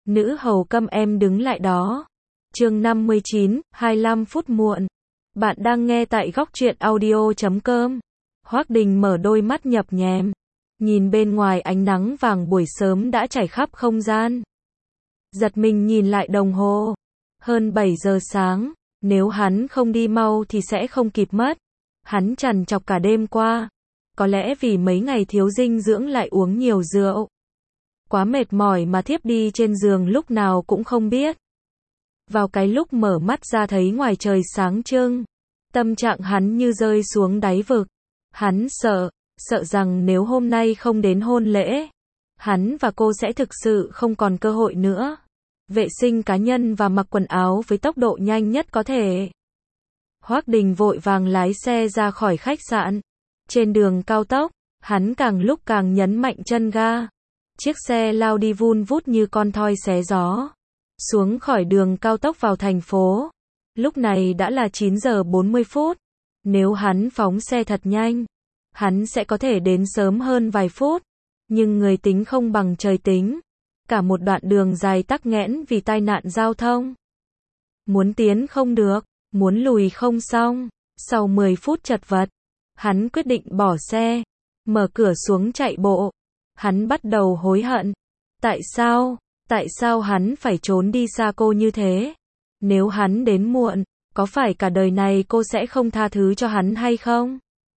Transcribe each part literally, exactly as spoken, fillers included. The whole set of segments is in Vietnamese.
Nữ hầu câm em đứng lại đó. Chương năm mươi chín, hai mươi lăm phút muộn. Bạn đang nghe tại góc truyện audio chấm com. Hoắc Đình mở đôi mắt nhập nhèm, nhìn bên ngoài ánh nắng vàng buổi sớm đã trải khắp không gian. Giật mình nhìn lại đồng hồ, hơn bảy giờ sáng, nếu hắn không đi mau thì sẽ không kịp mất. Hắn trằn trọc cả đêm qua, có lẽ vì mấy ngày thiếu dinh dưỡng lại uống nhiều rượu. Quá mệt mỏi mà thiếp đi trên giường lúc nào cũng không biết. Vào cái lúc mở mắt ra thấy ngoài trời sáng trưng, tâm trạng hắn như rơi xuống đáy vực. Hắn sợ, sợ rằng nếu hôm nay không đến hôn lễ, hắn và cô sẽ thực sự không còn cơ hội nữa. Vệ sinh cá nhân và mặc quần áo với tốc độ nhanh nhất có thể. Hoắc Đình vội vàng lái xe ra khỏi khách sạn. Trên đường cao tốc, hắn càng lúc càng nhấn mạnh chân ga. Chiếc xe lao đi vun vút như con thoi xé gió. Xuống khỏi đường cao tốc vào thành phố. Lúc này đã là chín giờ bốn mươi phút. Nếu hắn phóng xe thật nhanh, hắn sẽ có thể đến sớm hơn vài phút. Nhưng người tính không bằng trời tính. Cả một đoạn đường dài tắc nghẽn vì tai nạn giao thông. Muốn tiến không được, muốn lùi không xong. Sau mười phút chật vật, hắn quyết định bỏ xe, mở cửa xuống chạy bộ. Hắn bắt đầu hối hận. Tại sao, tại sao hắn phải trốn đi xa cô như thế? Nếu hắn đến muộn, có phải cả đời này cô sẽ không tha thứ cho hắn hay không?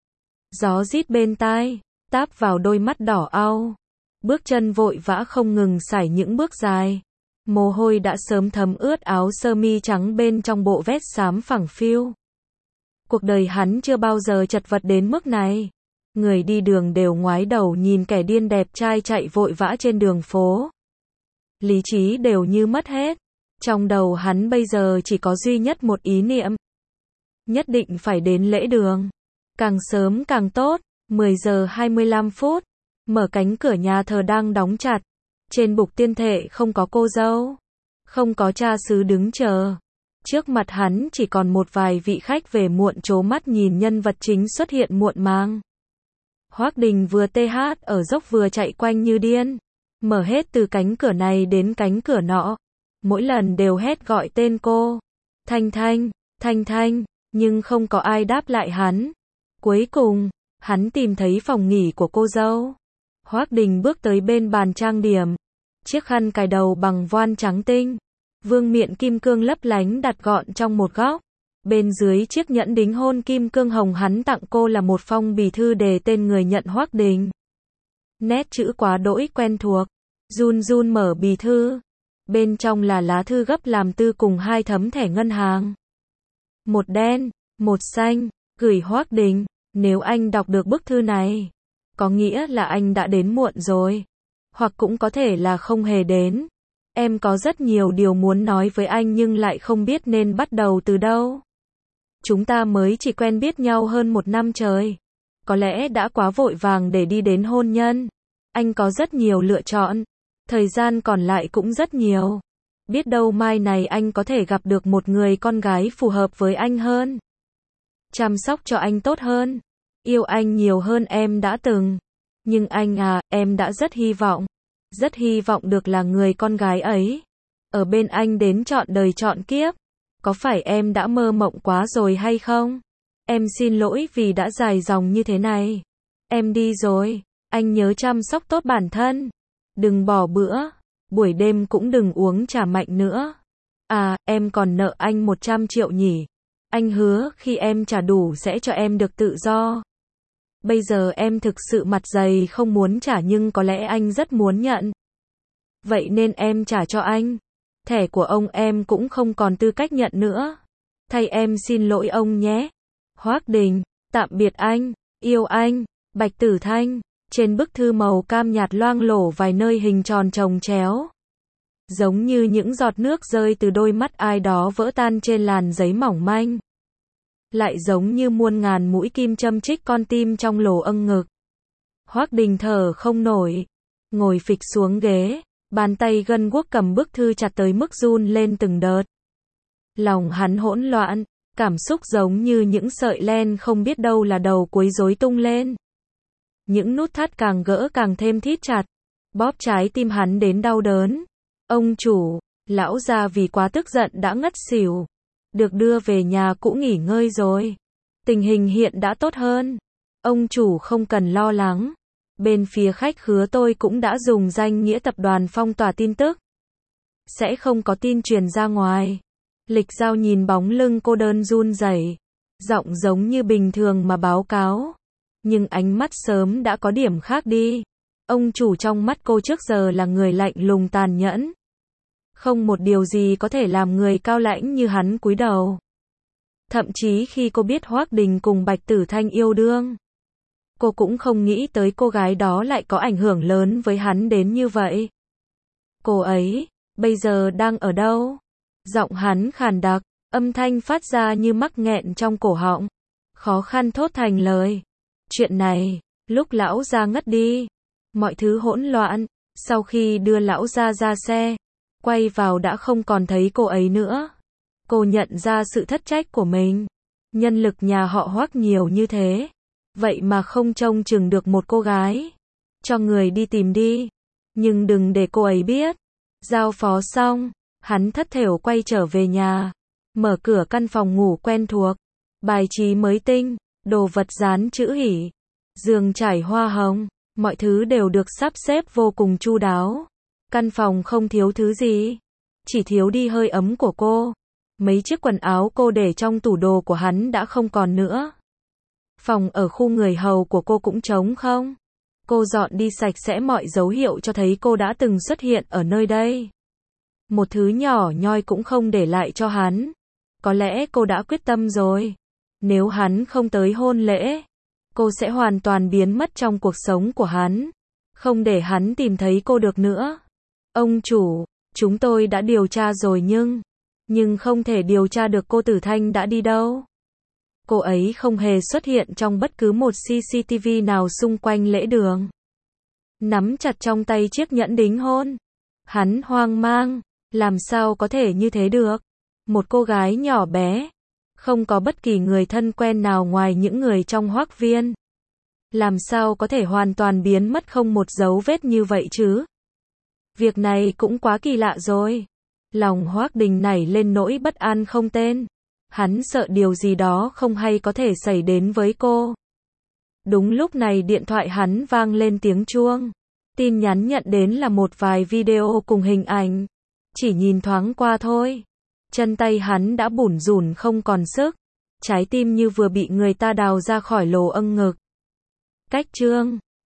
Gió rít bên tai, táp vào đôi mắt đỏ au. Bước chân vội vã không ngừng sải những bước dài. Mồ hôi đã sớm thấm ướt áo sơ mi trắng bên trong bộ vest xám phẳng phiu. Cuộc đời hắn chưa bao giờ chật vật đến mức này. Người đi đường đều ngoái đầu nhìn kẻ điên đẹp trai chạy vội vã trên đường phố. Lý trí đều như mất hết. Trong đầu hắn bây giờ chỉ có duy nhất một ý niệm. Nhất định phải đến lễ đường. Càng sớm càng tốt. mười giờ hai mươi lăm phút. Mở cánh cửa nhà thờ đang đóng chặt. Trên bục tiên thệ không có cô dâu. Không có cha xứ đứng chờ. Trước mặt hắn chỉ còn một vài vị khách về muộn trố mắt nhìn nhân vật chính xuất hiện muộn màng. Hoắc Đình vừa tê hát ở dốc vừa chạy quanh như điên. Mở hết từ cánh cửa này đến cánh cửa nọ. Mỗi lần đều hét gọi tên cô. Thanh Thanh, Thanh Thanh, nhưng không có ai đáp lại hắn. Cuối cùng, hắn tìm thấy phòng nghỉ của cô dâu. Hoắc Đình bước tới bên bàn trang điểm. Chiếc khăn cài đầu bằng voan trắng tinh. Vương miện kim cương lấp lánh đặt gọn trong một góc. Bên dưới chiếc nhẫn đính hôn kim cương hồng hắn tặng cô là một phong bì thư đề tên người nhận Hoắc Đình. Nét chữ quá đỗi quen thuộc. Run run mở bì thư. Bên trong là lá thư gấp làm tư cùng hai tấm thẻ ngân hàng. Một đen, một xanh, gửi Hoắc Đình. Nếu anh đọc được bức thư này, có nghĩa là anh đã đến muộn rồi. Hoặc cũng có thể là không hề đến. Em có rất nhiều điều muốn nói với anh nhưng lại không biết nên bắt đầu từ đâu. Chúng ta mới chỉ quen biết nhau hơn một năm trời. Có lẽ đã quá vội vàng để đi đến hôn nhân. Anh có rất nhiều lựa chọn. Thời gian còn lại cũng rất nhiều. Biết đâu mai này anh có thể gặp được một người con gái phù hợp với anh hơn. Chăm sóc cho anh tốt hơn. Yêu anh nhiều hơn em đã từng. Nhưng anh à, em đã rất hy vọng. Rất hy vọng được là người con gái ấy. Ở bên anh đến trọn đời trọn kiếp. Có phải em đã mơ mộng quá rồi hay không? Em xin lỗi vì đã dài dòng như thế này. Em đi rồi. Anh nhớ chăm sóc tốt bản thân. Đừng bỏ bữa. Buổi đêm cũng đừng uống trà mạnh nữa. À, em còn nợ anh một trăm triệu nhỉ. Anh hứa khi em trả đủ sẽ cho em được tự do. Bây giờ em thực sự mặt dày không muốn trả nhưng có lẽ anh rất muốn nhận. Vậy nên em trả cho anh. Thẻ của ông em cũng không còn tư cách nhận nữa. Thay em xin lỗi ông nhé. Hoắc Đình, tạm biệt anh, yêu anh, Bạch Tử Thanh. Trên bức thư màu cam nhạt loang lổ vài nơi hình tròn chồng chéo. Giống như những giọt nước rơi từ đôi mắt ai đó vỡ tan trên làn giấy mỏng manh. Lại giống như muôn ngàn mũi kim châm chích con tim trong lỗ âng ngực. Hoắc Đình thở không nổi. Ngồi phịch xuống ghế. Bàn tay gân guốc cầm bức thư chặt tới mức run lên từng đợt. Lòng hắn hỗn loạn. Cảm xúc giống như những sợi len không biết đâu là đầu cuối rối tung lên. Những nút thắt càng gỡ càng thêm thít chặt. Bóp trái tim hắn đến đau đớn. Ông chủ, lão già vì quá tức giận đã ngất xỉu. Được đưa về nhà cũ nghỉ ngơi rồi. Tình hình hiện đã tốt hơn. Ông chủ không cần lo lắng. Bên phía khách khứa tôi cũng đã dùng danh nghĩa tập đoàn phong tỏa tin tức. Sẽ không có tin truyền ra ngoài. Lịch Giao nhìn bóng lưng cô đơn run rẩy, giọng giống như bình thường mà báo cáo. Nhưng ánh mắt sớm đã có điểm khác đi. Ông chủ trong mắt cô trước giờ là người lạnh lùng tàn nhẫn. Không một điều gì có thể làm người cao lãnh như hắn cúi đầu. Thậm chí khi cô biết Hoắc Đình cùng Bạch Tử Thanh yêu đương, cô cũng không nghĩ tới cô gái đó lại có ảnh hưởng lớn với hắn đến như vậy. Cô ấy, bây giờ đang ở đâu? Giọng hắn khàn đặc, âm thanh phát ra như mắc nghẹn trong cổ họng. Khó khăn thốt thành lời. Chuyện này, lúc lão gia ngất đi, mọi thứ hỗn loạn. Sau khi đưa lão gia ra xe, quay vào đã không còn thấy cô ấy nữa. Cô nhận ra sự thất trách của mình. Nhân lực nhà họ Hoắc nhiều như thế, vậy mà không trông chừng được một cô gái. Cho người đi tìm đi, nhưng đừng để cô ấy biết. Giao phó xong, hắn thất thểu quay trở về nhà, mở cửa căn phòng ngủ quen thuộc, bài trí mới tinh, đồ vật dán chữ hỉ, giường trải hoa hồng, mọi thứ đều được sắp xếp vô cùng chu đáo. Căn phòng không thiếu thứ gì, chỉ thiếu đi hơi ấm của cô. Mấy chiếc quần áo cô để trong tủ đồ của hắn đã không còn nữa. Phòng ở khu người hầu của cô cũng trống không. Cô dọn đi sạch sẽ mọi dấu hiệu cho thấy cô đã từng xuất hiện ở nơi đây. Một thứ nhỏ nhoi cũng không để lại cho hắn. Có lẽ cô đã quyết tâm rồi. Nếu hắn không tới hôn lễ, cô sẽ hoàn toàn biến mất trong cuộc sống của hắn. Không để hắn tìm thấy cô được nữa. Ông chủ, chúng tôi đã điều tra rồi nhưng... Nhưng không thể điều tra được cô Tử Thanh đã đi đâu. Cô ấy không hề xuất hiện trong bất cứ một xê xê tê vê nào xung quanh lễ đường. Nắm chặt trong tay chiếc nhẫn đính hôn. Hắn hoang mang. Làm sao có thể như thế được? Một cô gái nhỏ bé. Không có bất kỳ người thân quen nào ngoài những người trong Hoắc viên. Làm sao có thể hoàn toàn biến mất không một dấu vết như vậy chứ? Việc này cũng quá kỳ lạ rồi. Lòng Hoắc Đình nảy lên nỗi bất an không tên. Hắn sợ điều gì đó không hay có thể xảy đến với cô. Đúng lúc này điện thoại hắn vang lên tiếng chuông. Tin nhắn nhận đến là một vài video cùng hình ảnh. Chỉ nhìn thoáng qua thôi, chân tay hắn đã bủn rủn không còn sức. Trái tim như vừa bị người ta đào ra khỏi lỗ âng ngực. Cách chương